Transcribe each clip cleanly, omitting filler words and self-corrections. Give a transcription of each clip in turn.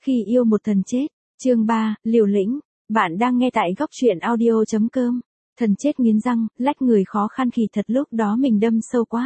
Khi yêu một thần chết, chương 3, liều lĩnh, bạn đang nghe tại góc truyện audio.com. Thần chết nghiến răng, lách người khó khăn khi thật lúc đó mình đâm sâu quá.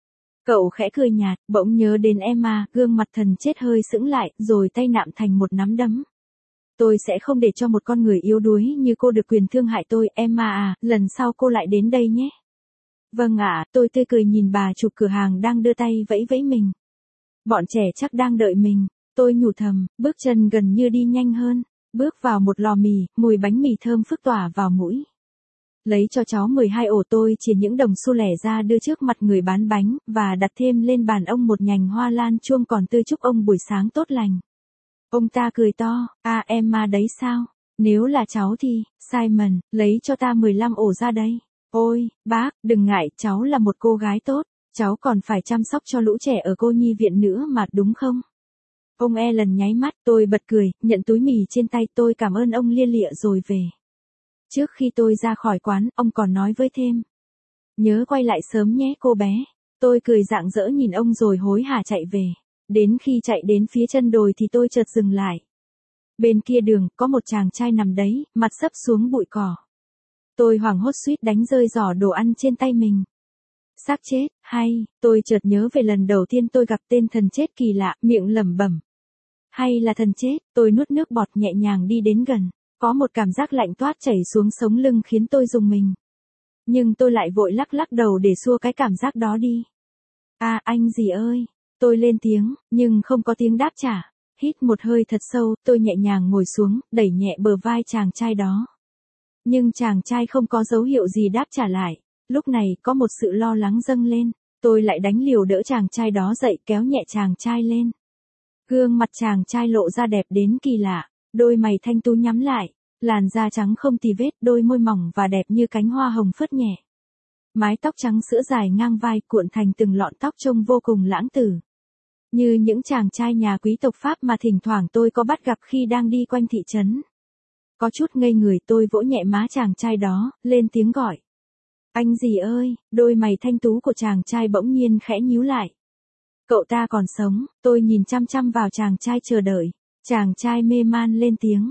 Cậu khẽ cười nhạt, bỗng nhớ đến Emma, gương mặt thần chết hơi sững lại, rồi tay nạm thành một nắm đấm. Tôi sẽ không để cho một con người yếu đuối như cô được quyền thương hại tôi, Emma à, lần sau cô lại đến đây nhé. Vâng ạ, tôi tươi cười nhìn bà chủ cửa hàng đang đưa tay vẫy vẫy mình. Bọn trẻ chắc đang đợi mình. Tôi nhủ thầm, bước chân gần như đi nhanh hơn, bước vào một lò mì, mùi bánh mì thơm phức tỏa vào mũi. Lấy cho cháu 12 ổ, tôi chỉ những đồng xu lẻ ra đưa trước mặt người bán bánh, và đặt thêm lên bàn ông một nhành hoa lan chuông còn tươi chúc ông buổi sáng tốt lành. Ông ta cười to, à Emma đấy sao? Nếu là cháu thì, Simon, lấy cho ta 15 ổ ra đây. Ôi, bác, đừng ngại, cháu là một cô gái tốt, cháu còn phải chăm sóc cho lũ trẻ ở cô nhi viện nữa mà đúng không? Ông Allen nháy mắt, tôi bật cười, nhận túi mì trên tay, tôi cảm ơn ông lia lịa rồi về. Trước khi tôi ra khỏi quán, ông còn nói với thêm. Nhớ quay lại sớm nhé cô bé. Tôi cười rạng rỡ nhìn ông rồi hối hả chạy về. Đến khi chạy đến phía chân đồi thì tôi chợt dừng lại. Bên kia đường, có một chàng trai nằm đấy, mặt sấp xuống bụi cỏ. Tôi hoảng hốt suýt đánh rơi giỏ đồ ăn trên tay mình. Xác chết, hay, tôi chợt nhớ về lần đầu tiên tôi gặp tên thần chết kỳ lạ, miệng lẩm bẩm. Hay là thần chết, tôi nuốt nước bọt nhẹ nhàng đi đến gần. Có một cảm giác lạnh toát chảy xuống sống lưng khiến tôi rùng mình. Nhưng tôi lại vội lắc lắc đầu để xua cái cảm giác đó đi. À anh gì ơi, tôi lên tiếng, nhưng không có tiếng đáp trả. Hít một hơi thật sâu, tôi nhẹ nhàng ngồi xuống, đẩy nhẹ bờ vai chàng trai đó. Nhưng chàng trai không có dấu hiệu gì đáp trả lại. Lúc này có một sự lo lắng dâng lên, tôi lại đánh liều đỡ chàng trai đó dậy, kéo nhẹ chàng trai lên. Gương mặt chàng trai lộ ra đẹp đến kỳ lạ, đôi mày thanh tú nhắm lại, làn da trắng không tì vết, đôi môi mỏng và đẹp như cánh hoa hồng phớt nhẹ. Mái tóc trắng sữa dài ngang vai cuộn thành từng lọn tóc trông vô cùng lãng tử. Như những chàng trai nhà quý tộc Pháp mà thỉnh thoảng tôi có bắt gặp khi đang đi quanh thị trấn. Có chút ngây người, tôi vỗ nhẹ má chàng trai đó, lên tiếng gọi. Anh gì ơi, đôi mày thanh tú của chàng trai bỗng nhiên khẽ nhíu lại. Cậu ta còn sống, tôi nhìn chăm chăm vào chàng trai chờ đợi. Chàng trai mê man lên tiếng.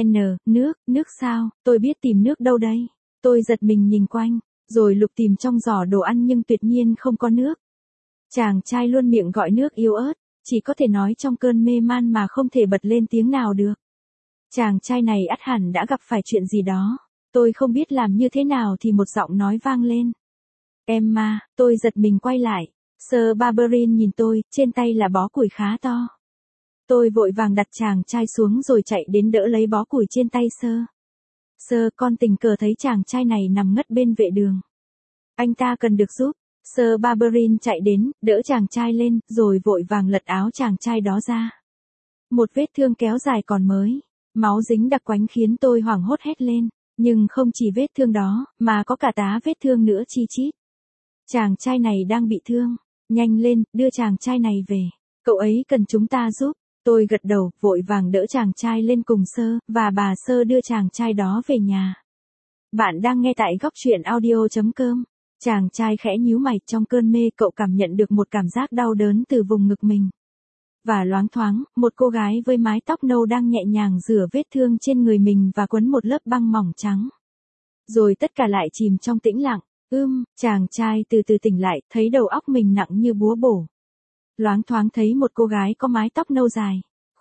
Nước sao, tôi biết tìm nước đâu đây. Tôi giật mình nhìn quanh, rồi lục tìm trong giỏ đồ ăn nhưng tuyệt nhiên không có nước. Chàng trai luôn miệng gọi nước yếu ớt, chỉ có thể nói trong cơn mê man mà không thể bật lên tiếng nào được. Chàng trai này ắt hẳn đã gặp phải chuyện gì đó. Tôi không biết làm như thế nào thì một giọng nói vang lên. Emma, tôi giật mình quay lại. Sir Barberin nhìn tôi, trên tay là bó củi khá to. Tôi vội vàng đặt chàng trai xuống rồi chạy đến đỡ lấy bó củi trên tay Sir. Sir, con tình cờ thấy chàng trai này nằm ngất bên vệ đường. Anh ta cần được giúp. Sir Barberin chạy đến, đỡ chàng trai lên, rồi vội vàng lật áo chàng trai đó ra. Một vết thương kéo dài còn mới. Máu dính đặc quánh khiến tôi hoảng hốt hét lên. Nhưng không chỉ vết thương đó, mà có cả tá vết thương nữa chi chít. Chàng trai này đang bị thương. Nhanh lên, đưa chàng trai này về. Cậu ấy cần chúng ta giúp. Tôi gật đầu, vội vàng đỡ chàng trai lên cùng Sơ, và bà Sơ đưa chàng trai đó về nhà. Bạn đang nghe tại góc truyện audio.com. Chàng trai khẽ nhíu mày, trong cơn mê cậu cảm nhận được một cảm giác đau đớn từ vùng ngực mình. Và loáng thoáng, một cô gái với mái tóc nâu đang nhẹ nhàng rửa vết thương trên người mình và quấn một lớp băng mỏng trắng. Rồi tất cả lại chìm trong tĩnh lặng. Chàng trai từ từ tỉnh lại, thấy đầu óc mình nặng như búa bổ. Loáng thoáng thấy một cô gái có mái tóc nâu dài.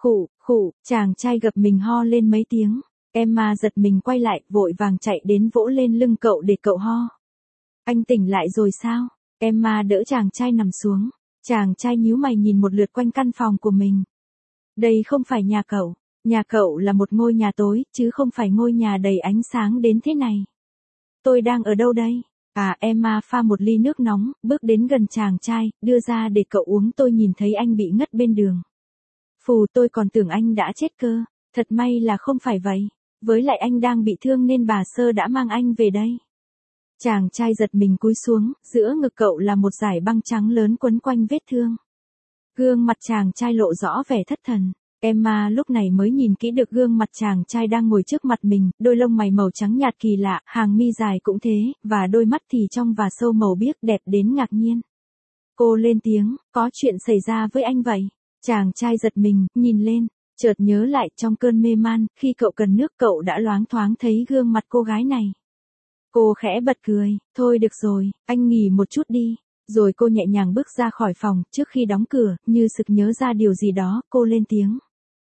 Chàng trai gập mình ho lên mấy tiếng. Emma giật mình quay lại, vội vàng chạy đến vỗ lên lưng cậu để cậu ho. Anh tỉnh lại rồi sao? Emma đỡ chàng trai nằm xuống. Chàng trai nhíu mày nhìn một lượt quanh căn phòng của mình. Đây không phải nhà cậu. Nhà cậu là một ngôi nhà tối, chứ không phải ngôi nhà đầy ánh sáng đến thế này. Tôi đang ở đâu đây? À, Emma pha một ly nước nóng, bước đến gần chàng trai, đưa ra để cậu uống. Tôi nhìn thấy anh bị ngất bên đường. Tôi còn tưởng anh đã chết cơ. Thật may là không phải vậy. Với lại anh đang bị thương nên bà Sơ đã mang anh về đây. Chàng trai giật mình cúi xuống, giữa ngực cậu là một dải băng trắng lớn quấn quanh vết thương. Gương mặt chàng trai lộ rõ vẻ thất thần. Emma lúc này mới nhìn kỹ được gương mặt chàng trai đang ngồi trước mặt mình, đôi lông mày màu trắng nhạt kỳ lạ, hàng mi dài cũng thế, và đôi mắt thì trong và sâu màu biếc đẹp đến ngạc nhiên. Cô lên tiếng, có chuyện xảy ra với anh vậy? Chàng trai giật mình, nhìn lên, Chợt nhớ lại trong cơn mê man, khi cậu cần nước cậu đã loáng thoáng thấy gương mặt cô gái này. Cô khẽ bật cười, thôi được rồi, anh nghỉ một chút đi. Rồi cô nhẹ nhàng bước ra khỏi phòng, trước khi đóng cửa, như sực nhớ ra điều gì đó, cô lên tiếng.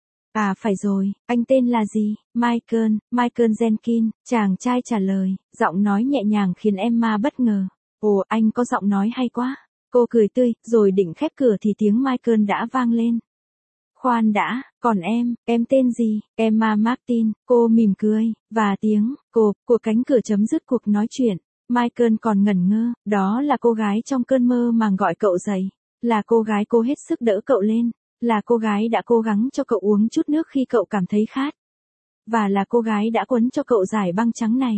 À phải rồi, anh tên là gì? Michael Jenkins, chàng trai trả lời, giọng nói nhẹ nhàng khiến Emma bất ngờ. Ồ, anh có giọng nói hay quá. Cô cười tươi, rồi định khép cửa thì tiếng Michael đã vang lên. Khoan đã, còn em tên gì? Emma Martin, cô mỉm cười, và tiếng, của cánh cửa chấm dứt cuộc nói chuyện. Michael còn ngẩn ngơ, đó là cô gái trong cơn mơ màng gọi cậu dậy. Là cô gái cố hết sức đỡ cậu lên. Là cô gái đã cố gắng cho cậu uống chút nước khi cậu cảm thấy khát. Và là cô gái đã quấn cho cậu giải băng trắng này.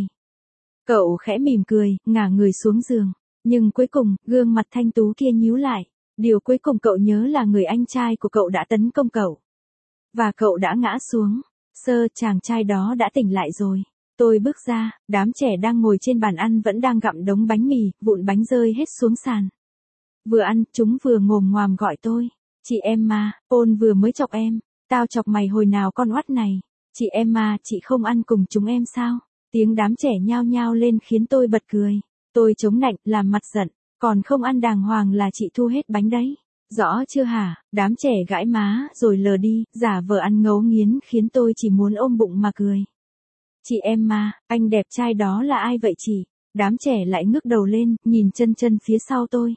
Cậu khẽ mỉm cười, ngả người xuống giường. Nhưng cuối cùng, gương mặt thanh tú kia nhíu lại. Điều cuối cùng cậu nhớ là người anh trai của cậu đã tấn công cậu. Và cậu đã ngã xuống. Chàng trai đó đã tỉnh lại rồi. Tôi bước ra, đám trẻ đang ngồi trên bàn ăn vẫn đang gặm đống bánh mì, vụn bánh rơi hết xuống sàn. Vừa ăn, chúng vừa ngồm ngoàm gọi tôi. Chị Emma, Paul vừa mới chọc em. Tao chọc mày hồi nào con oắt này. Chị Emma, chị không ăn cùng chúng em sao? Tiếng đám trẻ nhao nhao lên khiến tôi bật cười. Tôi chống nạnh, làm mặt giận. Còn không ăn đàng hoàng là chị thu hết bánh đấy. Rõ chưa hả? Đám trẻ gãi má, rồi lờ đi, giả vờ ăn ngấu nghiến khiến tôi chỉ muốn ôm bụng mà cười. Chị Emma, anh đẹp trai đó là ai vậy chị? Đám trẻ lại ngước đầu lên, nhìn chân phía sau tôi.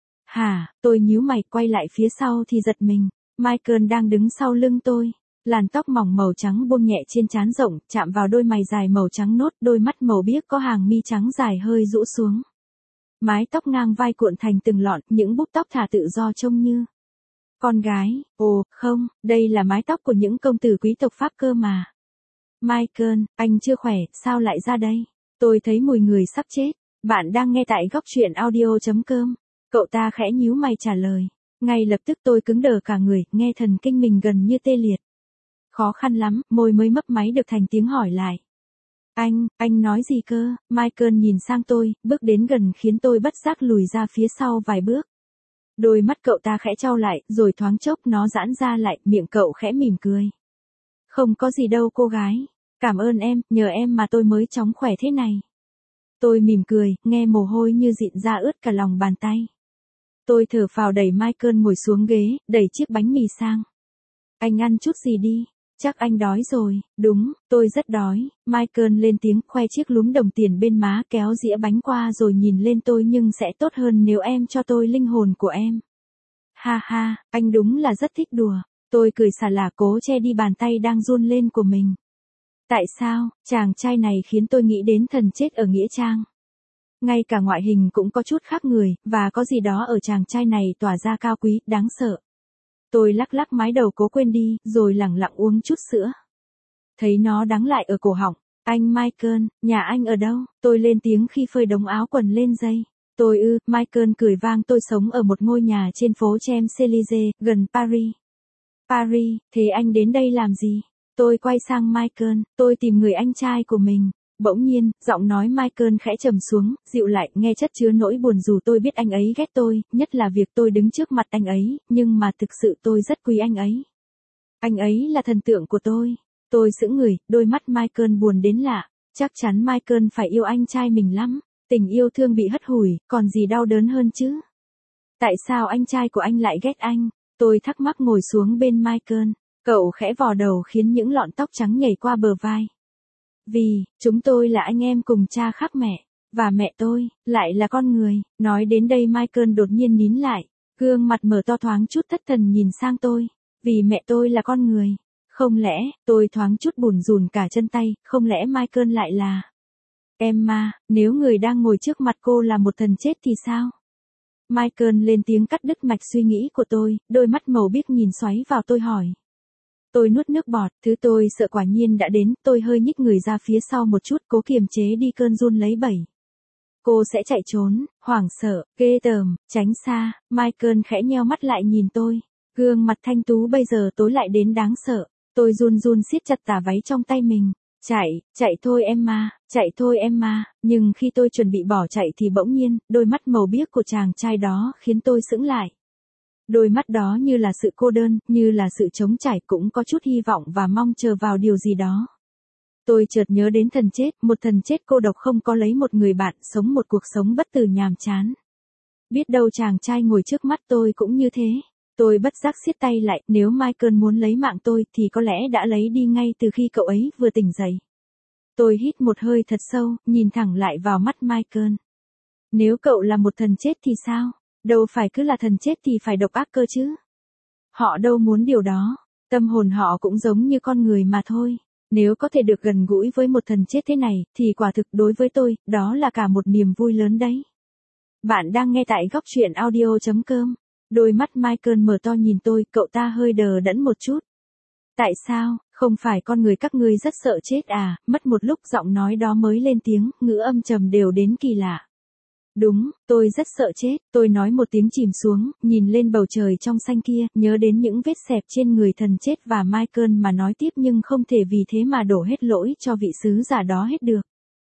Hả, tôi nhíu mày quay lại phía sau thì giật mình. Michael đang đứng sau lưng tôi. Làn tóc mỏng màu trắng buông nhẹ trên trán rộng, chạm vào đôi mày dài màu trắng nốt, đôi mắt màu biếc có hàng mi trắng dài hơi rũ xuống. Mái tóc ngang vai cuộn thành từng lọn, những búp tóc thả tự do trông như con gái. Ồ, không, đây là mái tóc của những công tử quý tộc Pháp cơ mà. Michael, anh chưa khỏe, sao lại ra đây? Tôi thấy mùi người sắp chết. Bạn đang nghe tại góc truyện audio.com. Cậu ta khẽ nhíu mày trả lời. Ngay lập tức tôi cứng đờ cả người, nghe thần kinh mình gần như tê liệt. Khó khăn lắm, môi mới mấp máy được thành tiếng hỏi lại. Anh nói gì cơ? Michael nhìn sang tôi, bước đến gần khiến tôi bất giác lùi ra phía sau vài bước. Đôi mắt cậu ta khẽ trao lại, rồi thoáng chốc nó giãn ra lại, miệng cậu khẽ mỉm cười. Không có gì đâu cô gái. Cảm ơn em, nhờ em mà tôi mới chóng khỏe thế này. Tôi mỉm cười, nghe mồ hôi như dịn ra ướt cả lòng bàn tay. Tôi thở phào đẩy Michael ngồi xuống ghế, đẩy chiếc bánh mì sang. Anh ăn chút gì đi. Chắc anh đói rồi. Đúng, tôi rất đói. Michael lên tiếng, khoe chiếc lúm đồng tiền bên má, kéo dĩa bánh qua rồi nhìn lên tôi, nhưng sẽ tốt hơn nếu em cho tôi linh hồn của em. Ha ha, anh đúng là rất thích đùa. Tôi cười xả lả, cố che đi bàn tay đang run lên của mình. Tại sao? Chàng trai này khiến tôi nghĩ đến thần chết ở Nghĩa Trang. Ngay cả ngoại hình cũng có chút khác người, và có gì đó ở chàng trai này tỏa ra cao quý, đáng sợ. Tôi lắc lắc mái đầu cố quên đi, rồi lẳng lặng uống chút sữa. Thấy nó đắng lại ở cổ họng. Anh Michael, nhà anh ở đâu? Tôi lên tiếng khi phơi đống áo quần lên dây. Michael cười vang, tôi sống ở một ngôi nhà trên phố Champs-Élysées, gần Paris. Paris, thế anh đến đây làm gì? Tôi quay sang Michael, tôi tìm người anh trai của mình. Bỗng nhiên, giọng nói Michael khẽ trầm xuống, dịu lại, nghe chất chứa nỗi buồn. Dù tôi biết anh ấy ghét tôi, nhất là việc tôi đứng trước mặt anh ấy, nhưng mà thực sự tôi rất quý anh ấy. Anh ấy là thần tượng của tôi. Tôi sững người, đôi mắt Michael buồn đến lạ. Chắc chắn Michael phải yêu anh trai mình lắm. Tình yêu thương bị hất hủi, còn gì đau đớn hơn chứ? Tại sao anh trai của anh lại ghét anh? Tôi thắc mắc ngồi xuống bên Michael. Cậu khẽ vò đầu khiến những lọn tóc trắng nhảy qua bờ vai. Vì, chúng tôi là anh em cùng cha khác mẹ. Và mẹ tôi, lại là con người. Nói đến đây Michael đột nhiên nín lại. Gương mặt mở to thoáng chút thất thần nhìn sang tôi. Vì mẹ tôi là con người. Không lẽ, tôi thoáng chút bủn rủn cả chân tay, không lẽ Michael lại là Emma, nếu người đang ngồi trước mặt cô là một thần chết thì sao? Michael lên tiếng cắt đứt mạch suy nghĩ của tôi, đôi mắt màu biếc nhìn xoáy vào tôi hỏi. Tôi nuốt nước bọt, thứ tôi sợ quả nhiên đã đến, tôi hơi nhích người ra phía sau một chút, cố kiềm chế đi cơn run lấy bẩy. Cô sẽ chạy trốn, hoảng sợ, ghê tởm, tránh xa. Michael khẽ nheo mắt lại nhìn tôi. Gương mặt thanh tú bây giờ tối lại đến đáng sợ. Tôi run run siết chặt tà váy trong tay mình. Chạy thôi Emma. Nhưng khi tôi chuẩn bị bỏ chạy thì bỗng nhiên, đôi mắt màu biếc của chàng trai đó khiến tôi sững lại. Đôi mắt đó như là sự cô đơn, như là sự trống trải, cũng có chút hy vọng và mong chờ vào điều gì đó. Tôi chợt nhớ đến thần chết, một thần chết cô độc không có lấy một người bạn, sống một cuộc sống bất tử nhàm chán. Biết đâu chàng trai ngồi trước mắt tôi cũng như thế. Tôi bất giác siết tay lại, nếu Michael muốn lấy mạng tôi thì có lẽ đã lấy đi ngay từ khi cậu ấy vừa tỉnh dậy. Tôi hít một hơi thật sâu, nhìn thẳng lại vào mắt Michael. Nếu cậu là một thần chết thì sao? Đâu phải cứ là thần chết thì phải độc ác cơ chứ. Họ đâu muốn điều đó. Tâm hồn họ cũng giống như con người mà thôi. Nếu có thể được gần gũi với một thần chết thế này, thì quả thực đối với tôi, đó là cả một niềm vui lớn đấy. Bạn đang nghe tại góc truyện audio.com. Đôi mắt Michael mở to nhìn tôi, cậu ta hơi đờ đẫn một chút. Tại sao, không phải con người các ngươi rất sợ chết à? Mất một lúc giọng nói đó mới lên tiếng, ngữ âm trầm đều đến kỳ lạ. Đúng, tôi rất sợ chết, tôi nói một tiếng chìm xuống, nhìn lên bầu trời trong xanh kia, nhớ đến những vết xẹp trên người thần chết và Michael mà nói tiếp nhưng không thể vì thế mà đổ hết lỗi cho vị sứ giả đó hết được.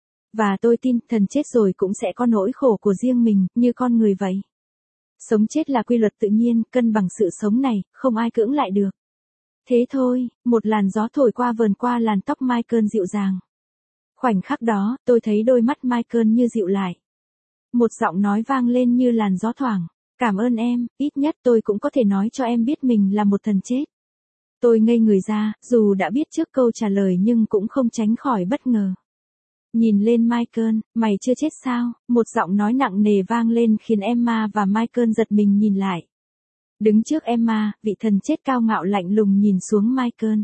Và tôi tin thần chết rồi cũng sẽ có nỗi khổ của riêng mình, như con người vậy. Sống chết là quy luật tự nhiên, cân bằng sự sống này, không ai cưỡng lại được. Thế thôi, một làn gió thổi qua vờn qua làn tóc Michael dịu dàng. Khoảnh khắc đó, tôi thấy đôi mắt Michael như dịu lại. Một giọng nói vang lên như làn gió thoảng. Cảm ơn em, ít nhất tôi cũng có thể nói cho em biết mình là một thần chết. Tôi ngây người ra, dù đã biết trước câu trả lời nhưng cũng không tránh khỏi bất ngờ. Nhìn lên Michael, mày chưa chết sao? Một giọng nói nặng nề vang lên khiến Emma và Michael giật mình nhìn lại. Đứng trước Emma, vị thần chết cao ngạo lạnh lùng nhìn xuống Michael.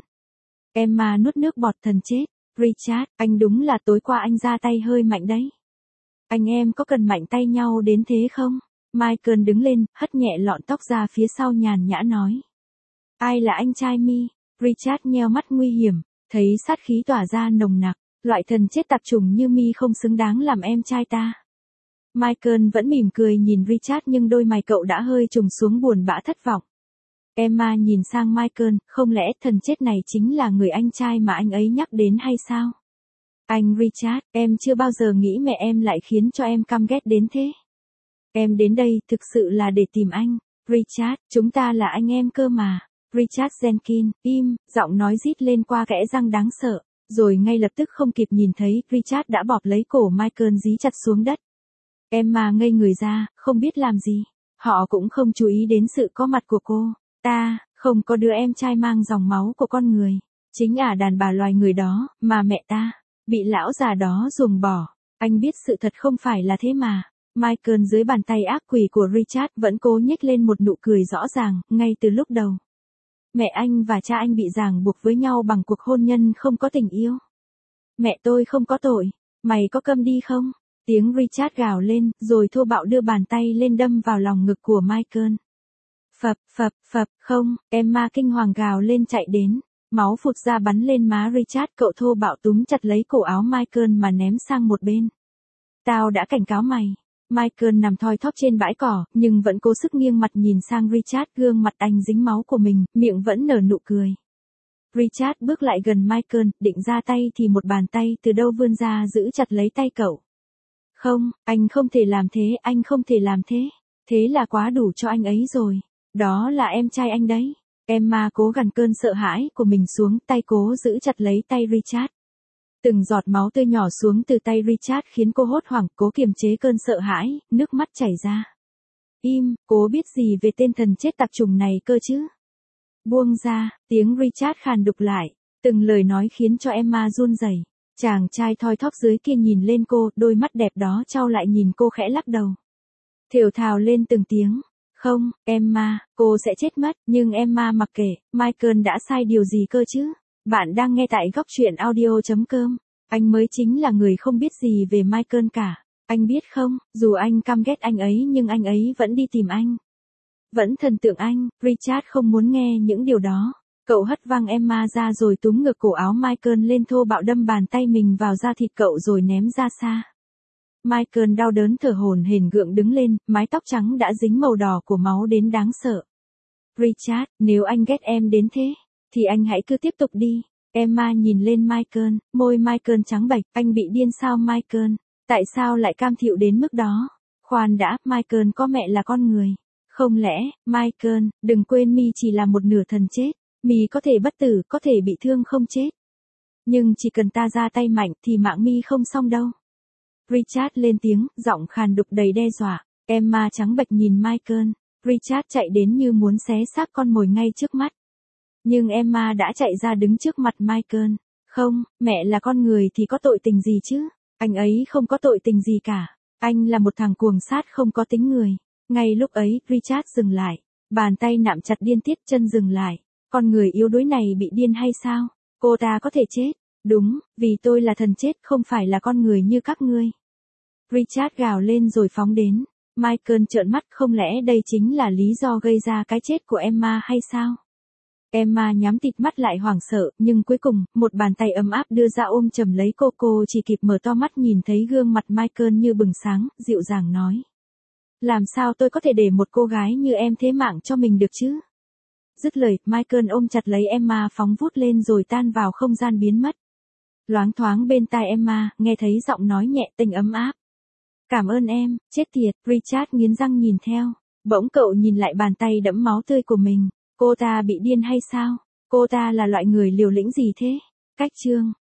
Emma nuốt nước bọt thần chết. Richard, anh đúng là tối qua anh ra tay hơi mạnh đấy. Anh em có cần mạnh tay nhau đến thế không? Michael đứng lên, hất nhẹ lọn tóc ra phía sau nhàn nhã nói. Ai là anh trai mi? Richard nheo mắt nguy hiểm, thấy sát khí tỏa ra nồng nặc. Loại thần chết tạp chủng như mi không xứng đáng làm em trai ta. Michael vẫn mỉm cười nhìn Richard nhưng đôi mày cậu đã hơi trùng xuống buồn bã thất vọng. Emma nhìn sang Michael, không lẽ thần chết này chính là người anh trai mà anh ấy nhắc đến hay sao? Anh Richard, em chưa bao giờ nghĩ mẹ em lại khiến cho em căm ghét đến thế. Em đến đây thực sự là để tìm anh. Richard, chúng ta là anh em cơ mà. Richard Jenkins, im, giọng nói rít lên qua kẽ răng đáng sợ. Rồi ngay lập tức không kịp nhìn thấy, Richard đã bóp lấy cổ Michael dí chặt xuống đất. Emma ngây người ra, không biết làm gì. Họ cũng không chú ý đến sự có mặt của cô. Ta, không có đứa em trai mang dòng máu của con người. Chính đàn bà loài người đó, mà mẹ ta, bị lão già đó ruồng bỏ. Anh biết sự thật không phải là thế mà. Michael dưới bàn tay ác quỷ của Richard vẫn cố nhếch lên một nụ cười rõ ràng, ngay từ lúc đầu. Mẹ anh và cha anh bị ràng buộc với nhau bằng cuộc hôn nhân không có tình yêu. Mẹ tôi không có tội, mày có câm đi không? Tiếng Richard gào lên, rồi thô bạo đưa bàn tay lên đâm vào lòng ngực của Michael. Phập, phập, phập, không, Emma kinh hoàng gào lên chạy đến. Máu phụt ra bắn lên má Richard, cậu thô bạo túm chặt lấy cổ áo Michael mà ném sang một bên. Tao đã cảnh cáo mày. Michael nằm thoi thóp trên bãi cỏ, nhưng vẫn cố sức nghiêng mặt nhìn sang Richard, gương mặt anh dính máu của mình, miệng vẫn nở nụ cười. Richard bước lại gần Michael, định ra tay thì một bàn tay từ đâu vươn ra giữ chặt lấy tay cậu. Không, anh không thể làm thế, anh không thể làm thế. Thế là quá đủ cho anh ấy rồi. Đó là em trai anh đấy. Emma cố gằn cơn sợ hãi của mình xuống, tay cố giữ chặt lấy tay Richard. Từng giọt máu tươi nhỏ xuống từ tay Richard khiến cô hốt hoảng, cố kiềm chế cơn sợ hãi, nước mắt chảy ra. Im, cố biết gì về tên thần chết tạp chủng này cơ chứ? Buông ra, tiếng Richard khàn đục lại, từng lời nói khiến cho Emma run rẩy. Chàng trai thoi thóp dưới kia nhìn lên cô, đôi mắt đẹp đó trao lại nhìn cô khẽ lắc đầu. Thều thào lên từng tiếng. Không, Emma, cô sẽ chết mất, nhưng Emma mặc kệ, Michael đã sai điều gì cơ chứ? Bạn đang nghe tại góc truyện audio.com. Anh mới chính là người không biết gì về Michael cả. Anh biết không, dù anh căm ghét anh ấy nhưng anh ấy vẫn đi tìm anh. Vẫn thần tượng anh, Richard không muốn nghe những điều đó. Cậu hất văng Emma ra rồi túm ngược cổ áo Michael lên, thô bạo đâm bàn tay mình vào da thịt cậu rồi ném ra xa. Michael đau đớn thở hổn hển gượng đứng lên, mái tóc trắng đã dính màu đỏ của máu đến đáng sợ. Richard, nếu anh ghét em đến thế, thì anh hãy cứ tiếp tục đi. Emma nhìn lên Michael, môi Michael trắng bệch, anh bị điên sao Michael? Tại sao lại cam chịu đến mức đó? Khoan đã, Michael có mẹ là con người. Không lẽ, Michael, đừng quên mi chỉ là một nửa thần chết. Mi có thể bất tử, có thể bị thương không chết. Nhưng chỉ cần ta ra tay mạnh thì mạng mi không xong đâu. Richard lên tiếng, giọng khàn đục đầy đe dọa. Emma trắng bệch nhìn Michael. Richard chạy đến như muốn xé xác con mồi ngay trước mắt. Nhưng Emma đã chạy ra đứng trước mặt Michael. Không, mẹ là con người thì có tội tình gì chứ? Anh ấy không có tội tình gì cả. Anh là một thằng cuồng sát không có tính người. Ngay lúc ấy, Richard dừng lại. Bàn tay nạm chặt điên tiết, chân dừng lại. Con người yếu đuối này bị điên hay sao? Cô ta có thể chết. Đúng, vì tôi là thần chết không phải là con người như các ngươi. Richard gào lên rồi phóng đến. Michael trợn mắt, không lẽ đây chính là lý do gây ra cái chết của Emma hay sao? Emma nhắm tịt mắt lại hoảng sợ, nhưng cuối cùng, một bàn tay ấm áp đưa ra ôm chầm lấy cô chỉ kịp mở to mắt nhìn thấy gương mặt Michael như bừng sáng, dịu dàng nói. Làm sao tôi có thể để một cô gái như em thế mạng cho mình được chứ? Dứt lời, Michael ôm chặt lấy Emma phóng vút lên rồi tan vào không gian biến mất. Loáng thoáng bên tai Emma, nghe thấy giọng nói nhẹ tênh ấm áp. Cảm ơn em, chết tiệt, Richard nghiến răng nhìn theo. Bỗng cậu nhìn lại bàn tay đẫm máu tươi của mình. Cô ta bị điên hay sao? Cô ta là loại người liều lĩnh gì thế? Cách chương